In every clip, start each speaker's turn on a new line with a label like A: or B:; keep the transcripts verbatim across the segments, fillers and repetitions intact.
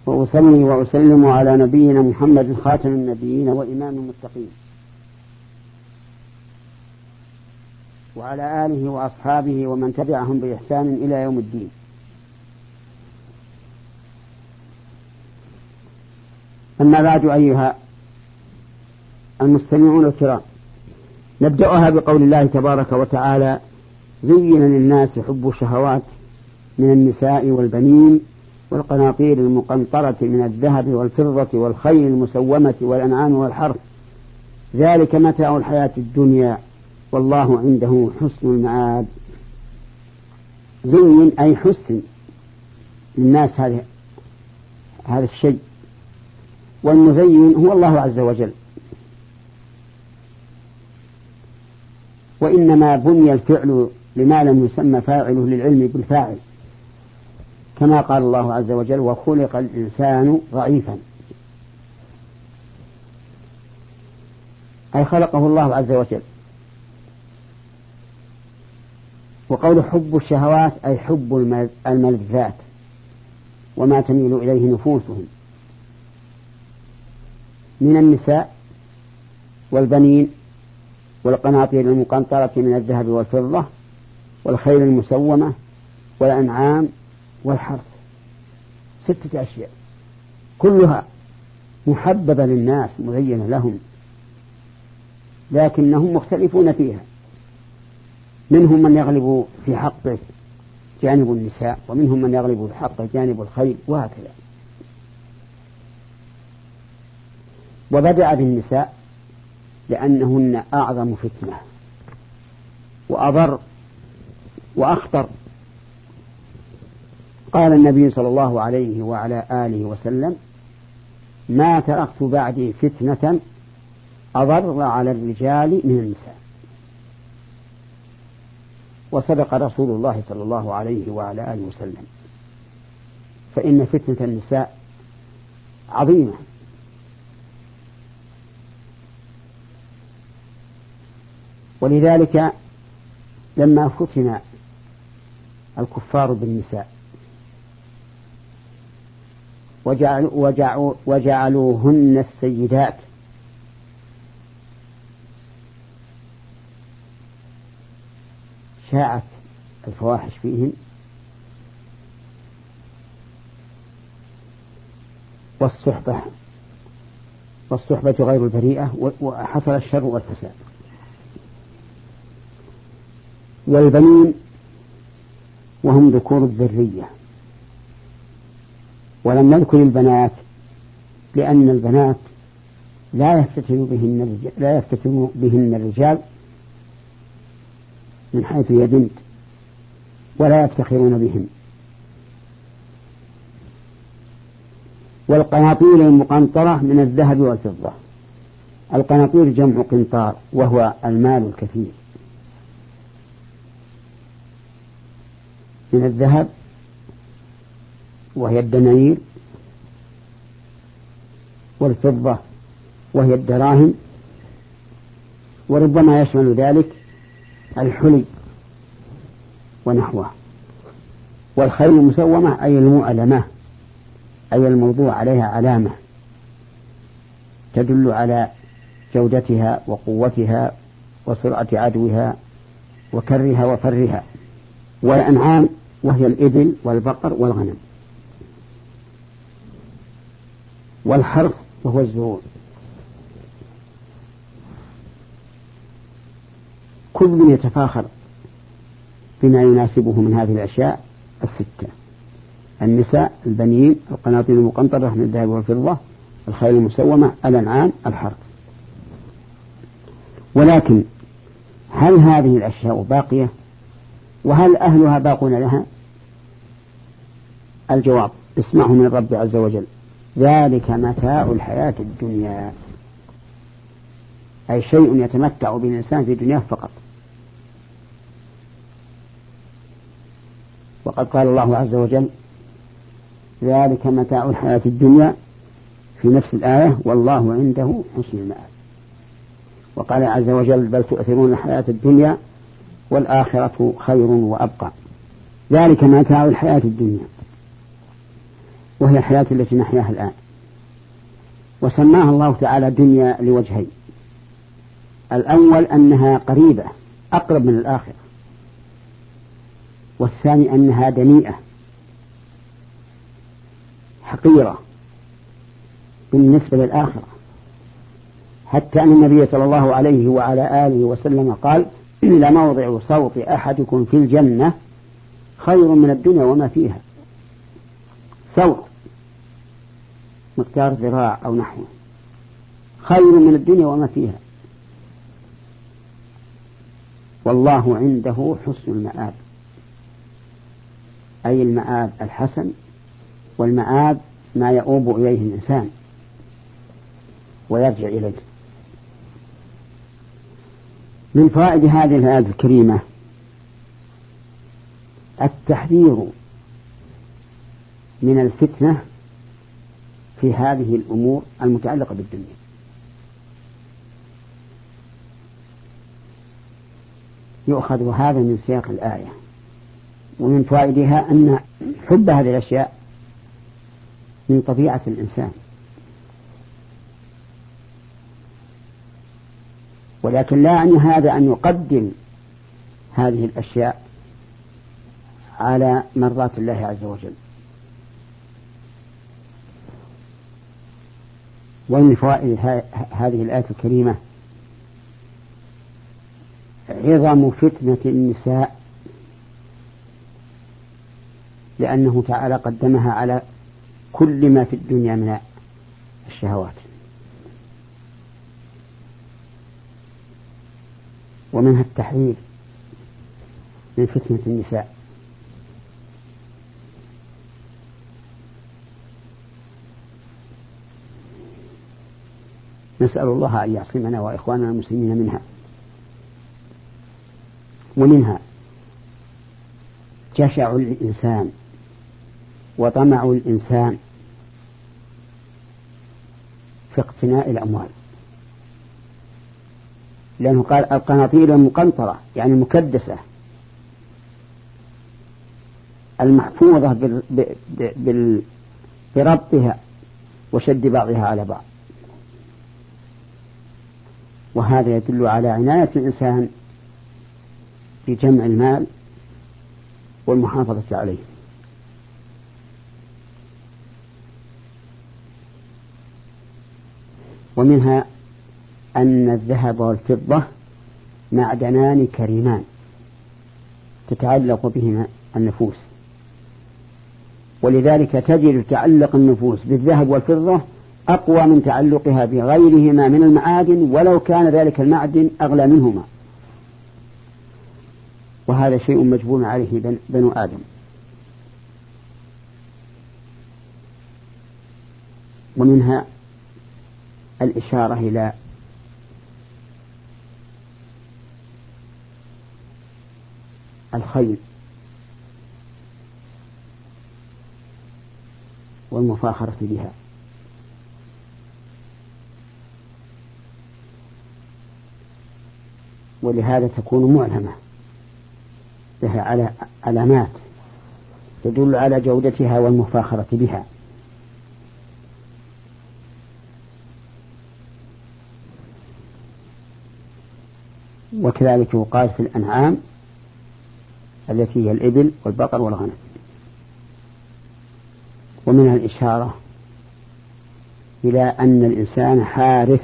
A: وأصلي وأسلم على نبينا محمد خاتم النبيين وإمام المتقين وعلى آله وأصحابه ومن تبعهم بإحسان إلى يوم الدين. أما بعد أيها المستمعون الكرام، نبدأها بقول الله تبارك وتعالى: زين للناس حب الشهوات من النساء والبنين والقناطير المقنطرة من الذهب والفضة والخيل المسومة والأنعام والحرث، ذلك متاع الحياة الدنيا والله عنده حسن المآب. زين أي حسن للناس هذا هذا الشيء، والمزين هو الله عز وجل، وإنما بني الفعل لما لم يسمى فاعله للعلم بالفاعل، كما قال الله عز وجل: وخلق الإنسان ضعيفا، أي خلقه الله عز وجل. وقول حب الشهوات أي حب الملذات وما تميل إليه نفوسهم من النساء والبنين والقناطير المقنطرة من الذهب والفضة والخيل المسومة والأنعام والحرث، ستة أشياء كلها محببة للناس مزينة لهم، لكنهم مختلفون فيها، منهم من يغلب في حقه جانب النساء، ومنهم من يغلب في حقه جانب الخيل، وهكذا. وبدأ بالنساء لأنهن أعظم فتنة وأضر وأخطر. قال النبي صلى الله عليه وعلى آله وسلم: ما تركت بعدي فتنة أضر على الرجال من النساء. وصدق رسول الله صلى الله عليه وعلى آله وسلم، فإن فتنة النساء عظيمة، ولذلك لما فتن الكفار بالنساء وجعلوا وجعلوا وجعلوهن السيدات، شاعت الفواحش فيهن والصحبة والصحبة غير البريئة، وحصل الشر والفساد. والبنين وهم ذكور الذرية، ولم نذكر البنات لأن البنات لا يفتتن بهن الرجال لا يفتتن بهن الرجال من حيث هي بنت، ولا يفتخرون بهن. والقناطير المقنطرة من الذهب والفضة، القناطير جمع قنطار وهو المال الكثير، من الذهب وهي الدنانير، والفضة وهي الدراهم، وربما يشمل ذلك الحلي ونحوه. والخيل المسومة أي المؤلمة، أي الموضوع عليها علامة تدل على جودتها وقوتها وسرعة عدوها وكرها وفرها. والأنعام وهي الإبل والبقر والغنم. والحرث وهو الزروع. كل يتفاخر بما يناسبه من هذه الأشياء الستة: النساء، البنين، القناطير المقنطرة من الذهب والفضة، الخيل المسومة، الأنعام، الحرث. ولكن هل هذه الأشياء باقية؟ وهل أهلها باقون لها؟ الجواب: اسمعه من الرب عز وجل: ذلك متاع الحياة الدنيا، أي شيء يتمتع به الإنسان في الدنيا فقط. وقد قال الله عز وجل: ذلك متاع الحياة الدنيا في نفس الآية: والله عنده حسن المآب. وقال عز وجل: بل تؤثرون الحياة الدنيا والآخرة خير وأبقى. ذلك متاع الحياة الدنيا. وهي الحياة التي نحياها الآن. وسماها الله تعالى دنيا لوجهين: الأول أنها قريبة أقرب من الآخرة، والثاني أنها دنيئة حقيرة بالنسبة للآخرة، حتى أن النبي صلى الله عليه وعلى آله وسلم قال: لموضع صوت أحدكم في الجنة خير من الدنيا وما فيها. صوت مقدار ذراع أو نحوه خير من الدنيا وما فيها. والله عنده حسن المآب، أي المآب الحسن، والمآب ما يؤوب إليه الإنسان ويرجع إليه. من فوائد هذه الآية الكريمة التحذير من الفتنة في هذه الأمور المتعلقة بالدنيا. يؤخذ هذا من سياق الآية. ومن فوائدها أن حب هذه الأشياء من طبيعة الإنسان، ولكن لا يعني هذا أن يقدم هذه الأشياء على مرضات الله عز وجل. ومن فوائد هذه الآية الكريمة عظم فتنة النساء، لأنه تعالى قدمها على كل ما في الدنيا من الشهوات. ومنها التحذير من فتنة النساء. نسأل الله أن يعصمنا وإخواننا المسلمين منها. ومنها جشع الإنسان وطمع الإنسان في اقتناء الأموال، لأنه قال القناطير المقنطرة يعني المكدسة المحفوظة بال... بال... بربطها وشد بعضها على بعض. وهذا يدل على عناية الإنسان بجمع المال والمحافظة عليه. ومنها أن الذهب والفضة معدنان كريمان تتعلق بهما النفوس، ولذلك تجد تعلق النفوس بالذهب والفضة أقوى من تعلقها بغيرهما من المعادن، ولو كان ذلك المعدن أغلى منهما. وهذا شيء مجبول عليه بنو آدم. ومنها الإشارة إلى الخيل والمفاخرة بها. ولهذا تكون معلمة لها على علامات تدل على جودتها والمفاخرة بها. وكذلك يقال في الأنعام التي هي الإبل والبقر والغنم. ومنها الإشارة إلى أن الإنسان حارث،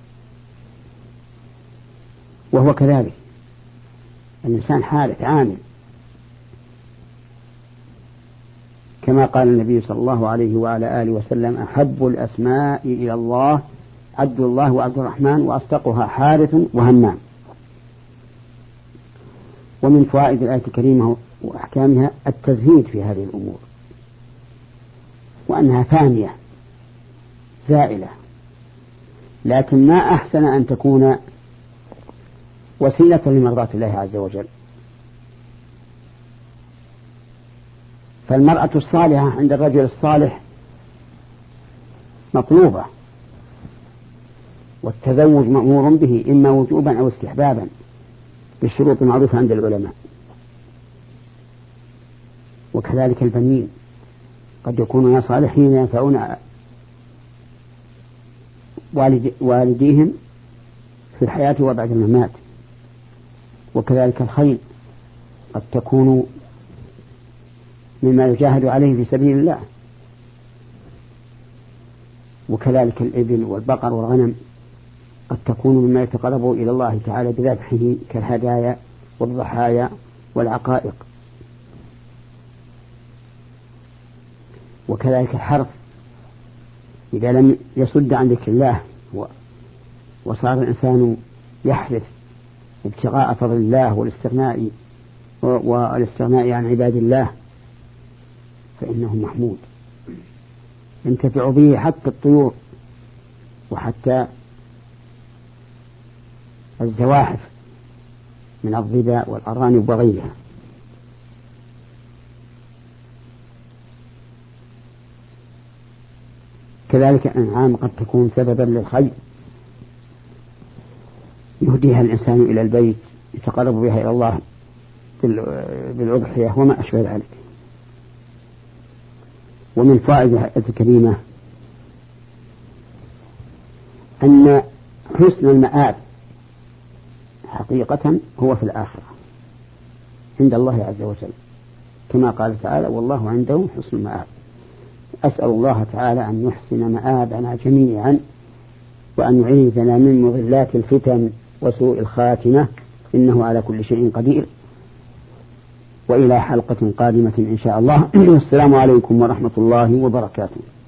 A: وهو كذلك الإنسان حارث عامل، كما قال النبي صلى الله عليه وعلى آله وسلم: أحب الأسماء إلى الله عبد الله وعبد الرحمن، وأصدقها حارث وهمام. ومن فوائد الآية الكريمة وأحكامها التزهيد في هذه الأمور، وأنها فانية زائلة، لكن ما أحسن أن تكون وسيلة لمرضاة الله عز وجل. فالمرأة الصالحة عند الرجل الصالح مطلوبة، والتزوج مأمور به إما وجوبا أو استحبابا بالشروط المعروفة عند العلماء. وكذلك البنين قد يكونون صالحين ينفعون والد والديهم في الحياة وبعد الممات. وكذلك الخيل قد تكون مما يجاهد عليه في سبيل الله. وكذلك الإبل والبقر والغنم قد تكون مما يتقرب إلى الله تعالى بذبحه كالهدايا والضحايا والعقائق. وكذلك الحرث إذا لم يصد عن ذكر الله وصار الإنسان يحرث ابتغاء فضل الله والاستغناء والاستغناء عن عباد الله فإنه محمود ينتفع به حتى الطيور وحتى الزواحف من الظباء والأرانب وغيرها. كذلك الأنعام قد تكون سببا للخير يهديها الإنسان إلى البيت يتقرب بها إلى الله بالأضحية وما أشبه ذلك. ومن فوائد الآية الكريمة أن حسن المآب حقيقة هو في الآخرة عند الله عز وجل كما قال تعالى والله عنده حسن المآب. أسأل الله تعالى أن يحسن مآبنا جميعا وأن يعيذنا من مضلات الفتن وسوء الخاتمة إنه على كل شيء قدير. وإلى حلقة قادمة إن شاء الله. والسلام عليكم ورحمة الله وبركاته.